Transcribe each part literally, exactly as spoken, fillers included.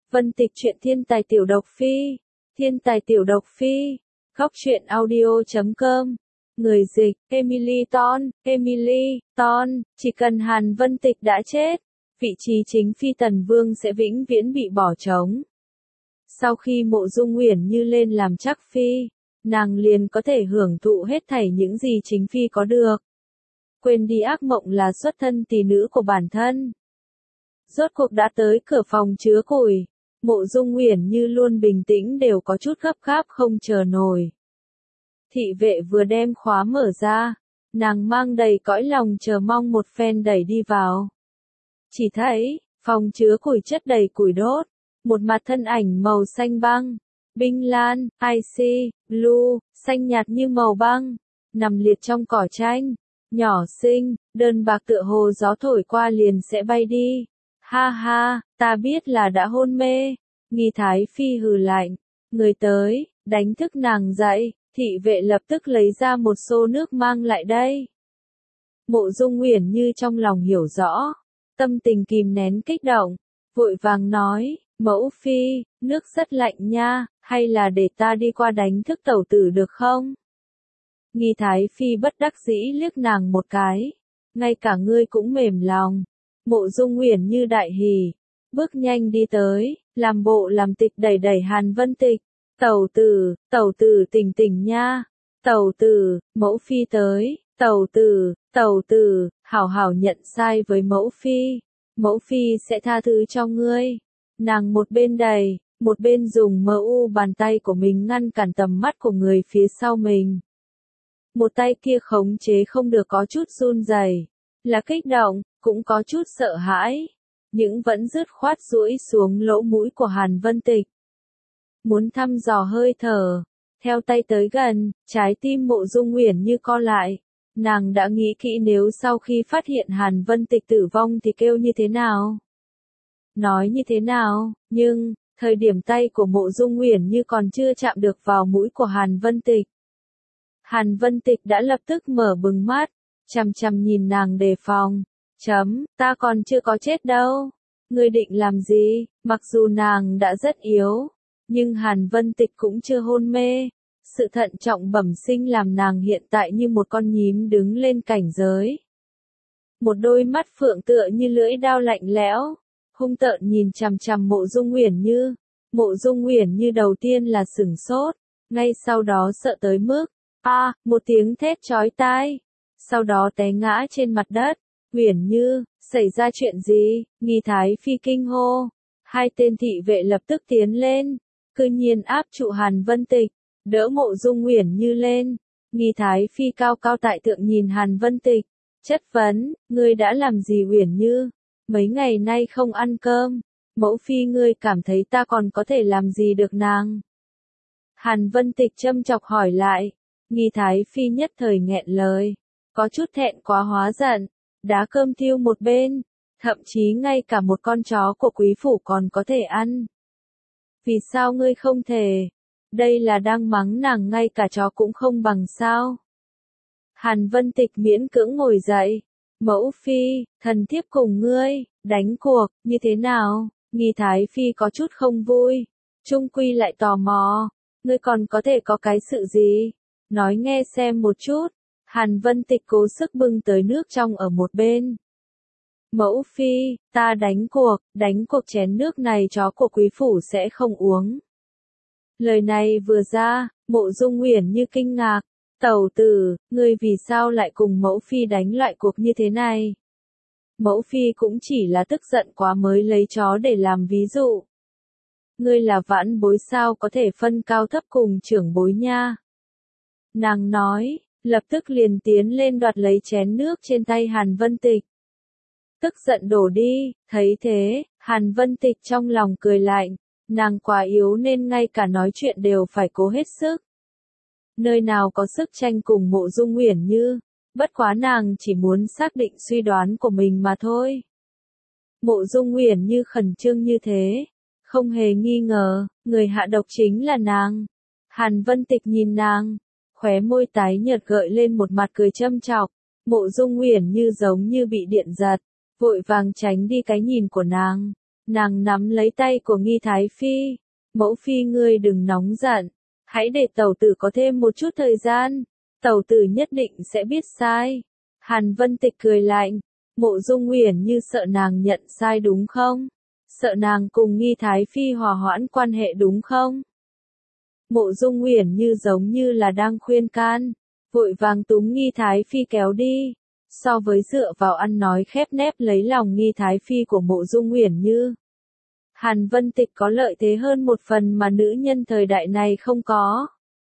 Vân Tịch truyện thiên tài tiểu độc phi, thiên tài tiểu độc phi, góc truyện audio chấm com, người dịch, Emily Ton, Emily, Ton, chỉ cần Hàn Vân Tịch đã chết, vị trí chính phi tần vương sẽ vĩnh viễn bị bỏ trống. Sau khi Mộ Dung Uyển Như lên làm chắc phi, nàng liền có thể hưởng thụ hết thảy những gì chính phi có được. Quên đi ác mộng là xuất thân tỷ nữ của bản thân. Rốt cuộc đã tới cửa phòng chứa củi, Mộ Dung Uyển Như luôn bình tĩnh đều có chút gấp gáp không chờ nổi. Thị vệ vừa đem khóa mở ra, nàng mang đầy cõi lòng chờ mong một phen đẩy đi vào. Chỉ thấy, phòng chứa củi chất đầy củi đốt, một mặt thân ảnh màu xanh băng, binh lan, icy, blue, xanh nhạt như màu băng, nằm liệt trong cỏ tranh, nhỏ xinh, đơn bạc tựa hồ gió thổi qua liền sẽ bay đi. Ha ha, ta biết là đã hôn mê. Nghi Thái Phi hừ lạnh, người tới, đánh thức nàng dậy, thị vệ lập tức lấy ra một xô nước mang lại đây. Mộ Dung Uyển Như trong lòng hiểu rõ, tâm tình kìm nén kích động, vội vàng nói, mẫu phi, nước rất lạnh nha, hay là để ta đi qua đánh thức tẩu tử được không? Nghi Thái Phi bất đắc dĩ liếc nàng một cái, ngay cả ngươi cũng mềm lòng. Mộ Dung Uyển Như đại hỉ, bước nhanh đi tới, làm bộ làm tịch đẩy đẩy Hàn Vân Tịch. Tẩu tử, tẩu tử tỉnh tỉnh nha, tẩu tử, mẫu phi tới, tẩu tử, tẩu tử, hảo hảo nhận sai với mẫu phi, mẫu phi sẽ tha thứ cho ngươi. Nàng một bên đẩy, một bên dùng mờ u bàn tay của mình ngăn cản tầm mắt của người phía sau mình. Một tay kia khống chế không được có chút run rẩy, là kích động, cũng có chút sợ hãi, nhưng vẫn dứt khoát duỗi xuống lỗ mũi của Hàn Vân Tịch. Muốn thăm dò hơi thở, theo tay tới gần, trái tim Mộ Dung Uyển Như co lại, nàng đã nghĩ kỹ nếu sau khi phát hiện Hàn Vân Tịch tử vong thì kêu như thế nào, nói như thế nào, nhưng, thời điểm tay của Mộ Dung Uyển Như còn chưa chạm được vào mũi của Hàn Vân Tịch. Hàn Vân Tịch đã lập tức mở bừng mắt, chằm chằm nhìn nàng đề phòng, chấm, ta còn chưa có chết đâu, ngươi định làm gì, mặc dù nàng đã rất yếu, nhưng Hàn Vân Tịch cũng chưa hôn mê, sự thận trọng bẩm sinh làm nàng hiện tại như một con nhím đứng lên cảnh giới. Một đôi mắt phượng tựa như lưỡi dao lạnh lẽo, hung tợn nhìn chằm chằm Mộ Dung Uyển Như. Mộ Dung Uyển Như đầu tiên là sửng sốt, ngay sau đó sợ tới mức, a, à, một tiếng thét chói tai, sau đó té ngã trên mặt đất. Uyển Như, xảy ra chuyện gì? Nghi Thái Phi kinh hô. Hai tên thị vệ lập tức tiến lên, cư nhiên áp trụ Hàn Vân Tịch, đỡ Mộ Dung Uyển Như lên. Nghi Thái Phi cao cao tại thượng nhìn Hàn Vân Tịch, chất vấn, ngươi đã làm gì Uyển Như? Mấy ngày nay không ăn cơm, mẫu phi ngươi cảm thấy ta còn có thể làm gì được nàng? Hàn Vân Tịch châm chọc hỏi lại, Nghi Thái Phi nhất thời nghẹn lời, có chút thẹn quá hóa giận, đá cơm thiêu một bên, thậm chí ngay cả một con chó của quý phủ còn có thể ăn. Vì sao ngươi không thể? Đây là đang mắng nàng ngay cả chó cũng không bằng sao? Hàn Vân Tịch miễn cưỡng ngồi dậy, mẫu phi, thần thiếp cùng ngươi, đánh cuộc, như thế nào? Nghi Thái Phi có chút không vui, trung quy lại tò mò, ngươi còn có thể có cái sự gì? Nói nghe xem một chút. Hàn Vân Tịch cố sức bưng tới nước trong ở một bên. Mẫu phi, ta đánh cuộc, đánh cuộc chén nước này chó của quý phủ sẽ không uống. Lời này vừa ra, Mộ Dung Uyển Như kinh ngạc, tẩu tử, ngươi vì sao lại cùng mẫu phi đánh loại cuộc như thế này? Mẫu phi cũng chỉ là tức giận quá mới lấy chó để làm ví dụ. Ngươi là vãn bối sao có thể phân cao thấp cùng trưởng bối nha? Nàng nói, lập tức liền tiến lên đoạt lấy chén nước trên tay Hàn Vân Tịch. Tức giận đổ đi, thấy thế, Hàn Vân Tịch trong lòng cười lạnh, nàng quá yếu nên ngay cả nói chuyện đều phải cố hết sức. Nơi nào có sức tranh cùng Mộ Dung Uyển Như, bất quá nàng chỉ muốn xác định suy đoán của mình mà thôi. Mộ Dung Uyển Như khẩn trương như thế, không hề nghi ngờ, người hạ độc chính là nàng. Hàn Vân Tịch nhìn nàng, khóe môi tái nhợt gợi lên một mặt cười châm chọc, Mộ Dung Uyển Như giống như bị điện giật, vội vàng tránh đi cái nhìn của nàng. Nàng nắm lấy tay của Nghi Thái Phi. Mẫu phi ngươi đừng nóng giận. Hãy để tẩu tử có thêm một chút thời gian. Tẩu tử nhất định sẽ biết sai. Hàn Vân Tịch cười lạnh. Mộ Dung Uyển Như sợ nàng nhận sai đúng không? Sợ nàng cùng Nghi Thái Phi hòa hoãn quan hệ đúng không? Mộ Dung Uyển Như giống như là đang khuyên can. Vội vàng túm Nghi Thái Phi kéo đi. So với dựa vào ăn nói khép nép lấy lòng Nghi Thái Phi của Mộ Dung Uyển Như, Hàn Vân Tịch có lợi thế hơn một phần mà nữ nhân thời đại này không có.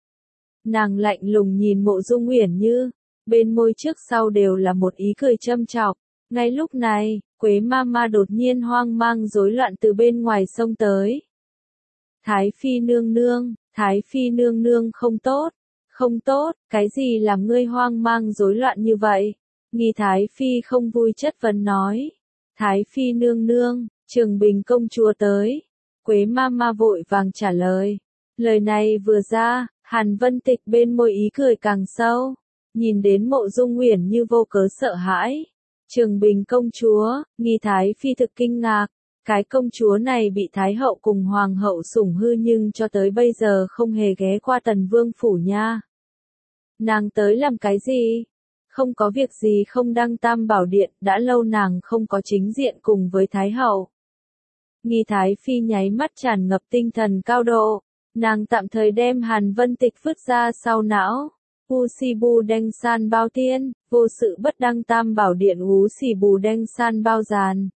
Nàng lạnh lùng nhìn Mộ Dung Uyển Như, bên môi trước sau đều là một ý cười châm chọc. Ngay lúc này, Quế Mama đột nhiên hoang mang rối loạn từ bên ngoài xông tới. Thái Phi nương nương, Thái Phi nương nương không tốt, không tốt, cái gì làm ngươi hoang mang rối loạn như vậy? Nghi Thái Phi không vui chất vấn nói. Thái Phi nương nương, Trường Bình công chúa tới. Quế Mama vội vàng trả lời. Lời này vừa ra, Hàn Vân Tịch bên môi ý cười càng sâu. Nhìn đến Mộ Dung Uyển Như vô cớ sợ hãi. Trường Bình công chúa, Nghi Thái Phi thực kinh ngạc. Cái công chúa này bị Thái hậu cùng Hoàng hậu sủng hư nhưng cho tới bây giờ không hề ghé qua Tần Vương phủ nha. Nàng tới làm cái gì? Không có việc gì không đăng tam bảo điện, đã lâu nàng không có chính diện cùng với Thái hậu. Nghi Thái Phi nháy mắt tràn ngập tinh thần cao độ, nàng tạm thời đem Hàn Vân Tịch vứt ra sau não. U si bu đanh san bao tiên, vô sự bất đăng tam bảo điện ú xì bù đanh san bao giàn.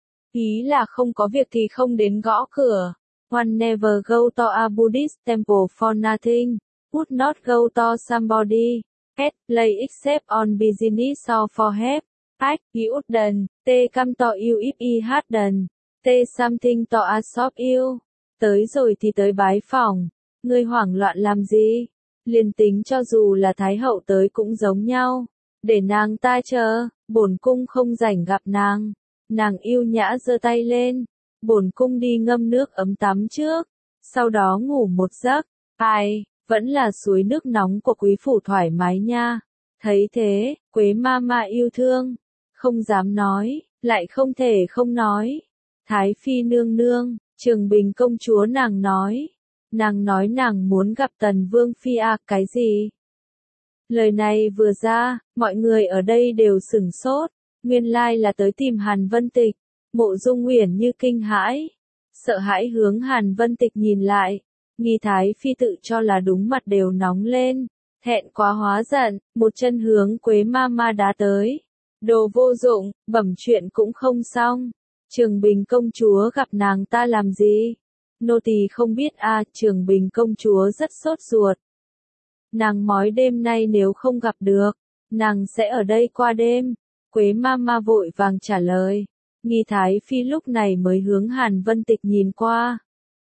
Ý là không có việc thì không đến gõ cửa. One never go to a Buddhist temple for nothing. Would not go to somebody. At play except on business or for help. Act you done. T come to you if he had done. T something to a shop you. Tới rồi thì tới bái phỏng. Ngươi hoảng loạn làm gì? Liền tính cho dù là Thái hậu tới cũng giống nhau. Để nàng ta chờ, bổn cung không rảnh gặp nàng. Nàng yêu nhã giơ tay lên. Bổn cung đi ngâm nước ấm tắm trước. Sau đó ngủ một giấc. Ai, vẫn là suối nước nóng của quý phủ thoải mái nha. Thấy thế, Quế Mama yêu thương. Không dám nói, lại không thể không nói. Thái Phi nương nương, Trường Bình công chúa nàng nói. Nàng nói nàng muốn gặp Tần Vương Phi à, cái gì? Lời này vừa ra, mọi người ở đây đều sửng sốt. Nguyên lai là tới tìm Hàn Vân Tịch. Mộ Dung Uyển Như kinh hãi. Sợ hãi hướng Hàn Vân Tịch nhìn lại. Nghi Thái Phi tự cho là đúng mặt đều nóng lên. Thẹn quá hóa giận, một chân hướng Quế Mama đá tới. Đồ vô dụng, bẩm chuyện cũng không xong. Trường Bình công chúa gặp nàng ta làm gì? Nô tỳ không biết à, Trường Bình công chúa rất sốt ruột. Nàng mói đêm nay nếu không gặp được, nàng sẽ ở đây qua đêm. Quế Mama vội vàng trả lời. Nghi Thái Phi lúc này mới hướng Hàn Vân Tịch nhìn qua.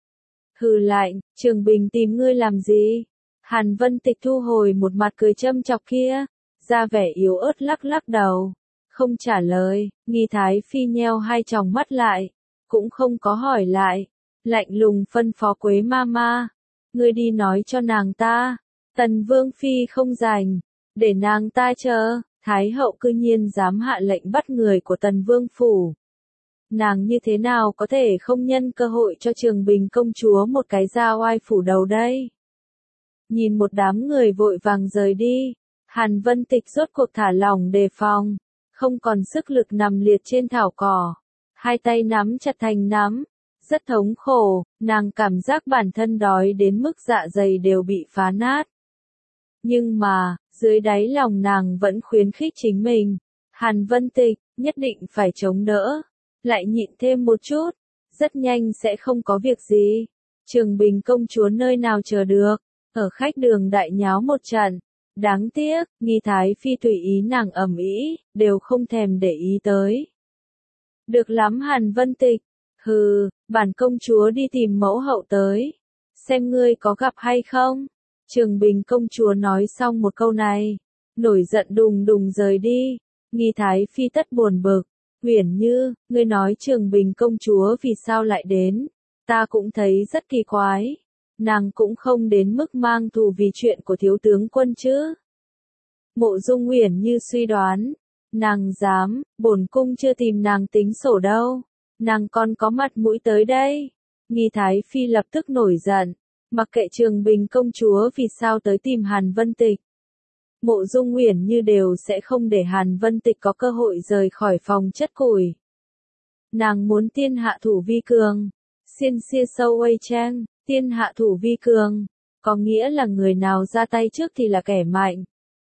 Hừ lạnh, Trường Bình tìm ngươi làm gì? Hàn Vân Tịch thu hồi một mặt cười châm chọc kia, ra vẻ yếu ớt lắc lắc đầu. Không trả lời, Nghi Thái Phi nheo hai tròng mắt lại, cũng không có hỏi lại. Lạnh lùng phân phó Quế Mama. Ngươi đi nói cho nàng ta. Tần Vương Phi không rảnh. Để nàng ta chờ. Thái hậu cư nhiên dám hạ lệnh bắt người của Tần Vương phủ. Nàng như thế nào có thể không nhân cơ hội cho Trường Bình công chúa một cái ra oai phủ đầu đây? Nhìn một đám người vội vàng rời đi, Hàn Vân Tịch rốt cuộc thả lỏng đề phòng, không còn sức lực nằm liệt trên thảo cỏ, hai tay nắm chặt thành nắm, rất thống khổ, nàng cảm giác bản thân đói đến mức dạ dày đều bị phá nát. Nhưng mà, dưới đáy lòng nàng vẫn khuyến khích chính mình, Hàn Vân Tịch, nhất định phải chống đỡ, lại nhịn thêm một chút, rất nhanh sẽ không có việc gì. Trường Bình công chúa nơi nào chờ được, ở khách đường đại nháo một trận. Đáng tiếc, Nghi Thái Phi tùy ý nàng ầm ĩ, đều không thèm để ý tới. Được lắm Hàn Vân Tịch, hừ, bản công chúa đi tìm mẫu hậu tới, xem ngươi có gặp hay không. Trường Bình công chúa nói xong một câu này, nổi giận đùng đùng rời đi. Nghi Thái Phi tất buồn bực. Uyển Như, ngươi nói Trường Bình công chúa vì sao lại đến? Ta cũng thấy rất kỳ quái. Nàng cũng không đến mức mang thù vì chuyện của thiếu tướng quân chứ. Mộ Dung Uyển Như suy đoán. Nàng dám, bổn cung chưa tìm nàng tính sổ đâu. nàng còn có mặt mũi tới đây. Nghi Thái Phi lập tức nổi giận, mặc kệ Trường Bình công chúa vì sao tới tìm Hàn Vân Tịch. Mộ Dung Uyển Như đều sẽ không để Hàn Vân Tịch có cơ hội rời khỏi phòng chất củi. Nàng muốn tiên hạ thủ vi cường. Xiên xia sâu uây trang, tiên hạ thủ vi cường, có nghĩa là người nào ra tay trước thì là kẻ mạnh.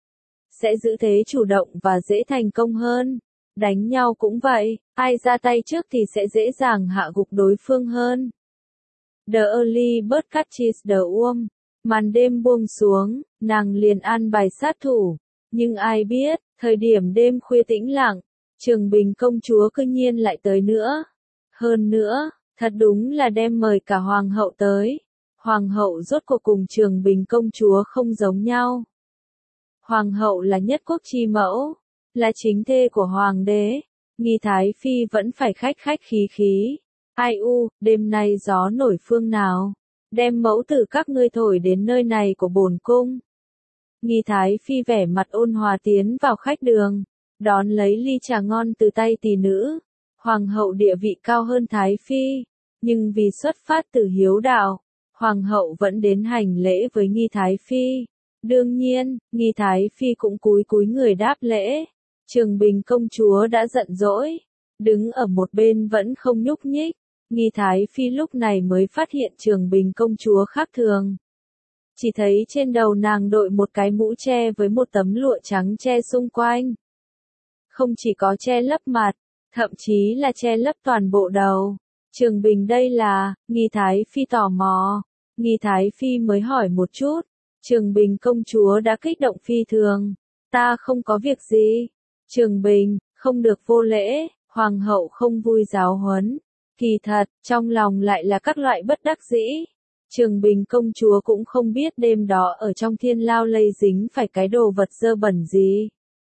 Sẽ giữ thế chủ động và dễ thành công hơn. Đánh nhau cũng vậy, ai ra tay trước thì sẽ dễ dàng hạ gục đối phương hơn. The early bird catches the worm. Màn đêm buông xuống, nàng liền an bài sát thủ. Nhưng ai biết, thời điểm đêm khuya tĩnh lặng, Trường Bình công chúa cư nhiên lại tới nữa. Hơn nữa, thật đúng là đem mời cả hoàng hậu tới. Hoàng hậu rốt cuộc cùng Trường Bình công chúa không giống nhau. Hoàng hậu là nhất quốc chi mẫu, là chính thê của hoàng đế. Nghi Thái Phi vẫn phải khách khách khí khí. Ai u, đêm nay gió nổi phương nào, đem mẫu tử các ngươi thổi đến nơi này của bổn cung. Nghi Thái Phi vẻ mặt ôn hòa tiến vào khách đường, đón lấy ly trà ngon từ tay tỷ nữ. Hoàng hậu địa vị cao hơn Thái Phi, nhưng vì xuất phát từ hiếu đạo, Hoàng hậu vẫn đến hành lễ với Nghi Thái Phi. Đương nhiên, Nghi Thái Phi cũng cúi cúi người đáp lễ. Trường Bình công chúa đã giận dỗi, đứng ở một bên vẫn không nhúc nhích. Nghi Thái Phi lúc này mới phát hiện Trường Bình công chúa khác thường. Chỉ thấy trên đầu nàng đội một cái mũ che với một tấm lụa trắng che xung quanh. Không chỉ có che lấp mặt, thậm chí là che lấp toàn bộ đầu. Trường Bình đây là, Nghi Thái Phi tò mò. Nghi Thái Phi mới hỏi một chút. Trường Bình công chúa đã kích động phi thường. Ta không có việc gì. Trường Bình, không được vô lễ, hoàng hậu không vui giáo huấn. Kỳ thật, trong lòng lại là các loại bất đắc dĩ. Trường Bình công chúa cũng không biết đêm đó ở trong thiên lao lây dính phải cái đồ vật dơ bẩn gì.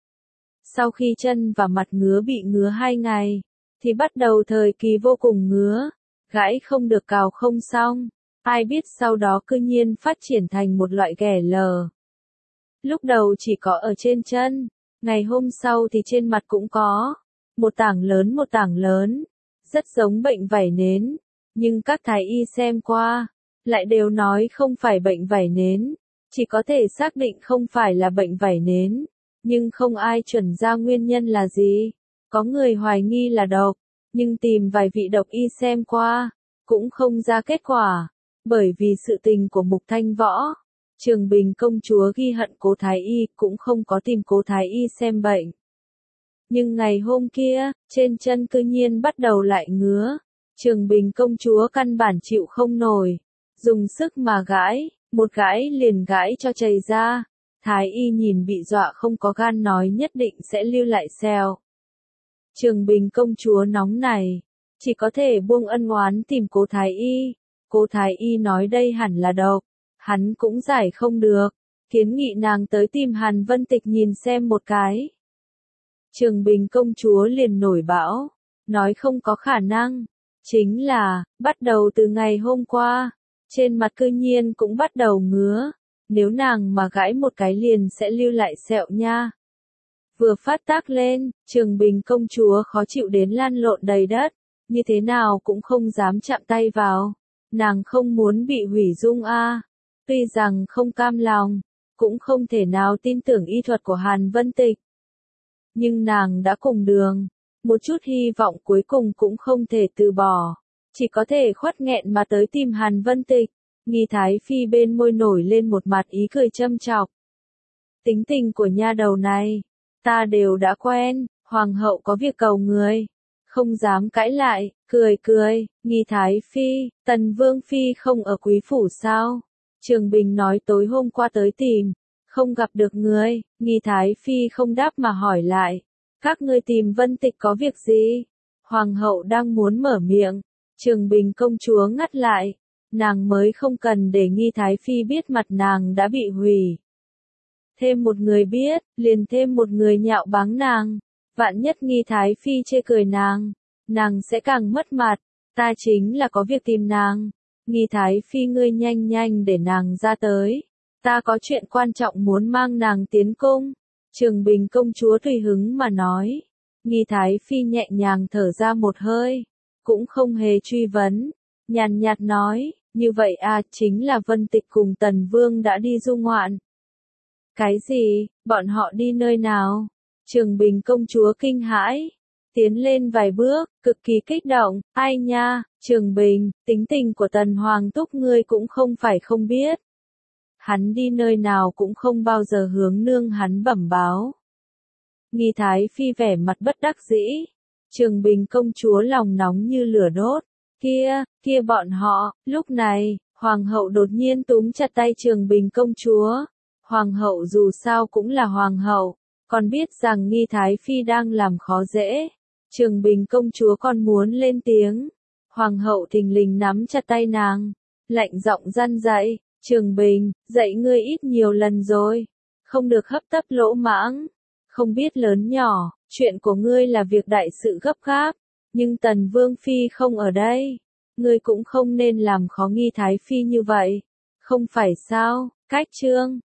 Sau khi chân và mặt ngứa bị ngứa hai ngày, thì bắt đầu thời kỳ vô cùng ngứa, gãi không được cào không xong. Ai biết sau đó cư nhiên phát triển thành một loại ghẻ lờ. Lúc đầu chỉ có ở trên chân, ngày hôm sau thì trên mặt cũng có. Một tảng lớn một tảng lớn, rất giống bệnh vảy nến. Nhưng các thái y xem qua, lại đều nói không phải bệnh vảy nến. Chỉ có thể xác định không phải là bệnh vảy nến, nhưng không ai chuẩn ra nguyên nhân là gì. Có người hoài nghi là độc, nhưng tìm vài vị độc y xem qua, cũng không ra kết quả. Bởi vì sự tình của Mục Thanh Võ, Trường Bình công chúa ghi hận Cố Thái Y cũng không có tìm Cố Thái Y xem bệnh. Nhưng ngày hôm kia, trên chân cư nhiên bắt đầu lại ngứa. Trường Bình công chúa căn bản chịu không nổi. Dùng sức mà gãi, một gãi liền gãi cho chảy ra. Thái Y nhìn bị dọa không có gan nói nhất định sẽ lưu lại sẹo. Trường Bình công chúa nóng này, chỉ có thể buông ân oán tìm Cố Thái Y. Cố Thái Y nói đây hẳn là độc, hắn cũng giải không được, kiến nghị nàng tới tìm Hàn Vân Tịch nhìn xem một cái. Trường Bình công chúa liền nổi bão, nói không có khả năng, chính là, bắt đầu từ ngày hôm qua, trên mặt cư nhiên cũng bắt đầu ngứa, nếu nàng mà gãi một cái liền sẽ lưu lại sẹo nha. Vừa phát tác lên, Trường Bình công chúa khó chịu đến lăn lộn đầy đất, như thế nào cũng không dám chạm tay vào. Nàng không muốn bị hủy dung a. À. Tuy rằng không cam lòng, cũng không thể nào tin tưởng y thuật của Hàn Vân Tịch. Nhưng nàng đã cùng đường, một chút hy vọng cuối cùng cũng không thể từ bỏ, chỉ có thể khuất nghẹn mà tới tìm Hàn Vân Tịch. Nghi Thái Phi bên môi nổi lên một mặt ý cười châm chọc. Tính tình của nha đầu này, ta đều đã quen, hoàng hậu có việc cầu người. Không dám cãi lại, cười cười, Nghi Thái Phi, Tần Vương Phi không ở quý phủ sao? Trường Bình nói tối hôm qua tới tìm, không gặp được người, Nghi Thái Phi không đáp mà hỏi lại. Các ngươi tìm Vân Tịch có việc gì? Hoàng hậu đang muốn mở miệng, Trường Bình công chúa ngắt lại, nàng mới không cần để Nghi Thái Phi biết mặt nàng đã bị hủy. Thêm một người biết, liền thêm một người nhạo báng nàng. Vạn nhất Nghi Thái Phi chê cười nàng, nàng sẽ càng mất mặt, ta chính là có việc tìm nàng. Nghi Thái Phi ngươi nhanh nhanh để nàng ra tới, ta có chuyện quan trọng muốn mang nàng tiến cung. Trường Bình công chúa tùy hứng mà nói. Nghi Thái Phi nhẹ nhàng thở ra một hơi, cũng không hề truy vấn, nhàn nhạt nói, như vậy à, chính là Vân Tịch cùng Tần Vương đã đi du ngoạn. Cái gì, bọn họ đi nơi nào? Trường Bình công chúa kinh hãi, tiến lên vài bước, cực kỳ kích động, ai nha, Trường Bình, tính tình của Tần Hoàng Thúc ngươi cũng không phải không biết. Hắn đi nơi nào cũng không bao giờ hướng nương hắn bẩm báo. Nghi Thái Phi vẻ mặt bất đắc dĩ, Trường Bình công chúa lòng nóng như lửa đốt, kia, kia bọn họ, lúc này, Hoàng hậu đột nhiên túm chặt tay Trường Bình công chúa. Hoàng hậu dù sao cũng là Hoàng hậu, còn biết rằng Nghi Thái Phi đang làm khó dễ. Trường Bình công chúa còn muốn lên tiếng. Hoàng hậu thình lình nắm chặt tay nàng, lạnh giọng răn dạy, Trường Bình, dạy ngươi ít nhiều lần rồi, không được hấp tấp lỗ mãng, không biết lớn nhỏ, chuyện của ngươi là việc đại sự gấp gáp, nhưng Tần Vương Phi không ở đây, ngươi cũng không nên làm khó Nghi Thái Phi như vậy, không phải sao, cách chương.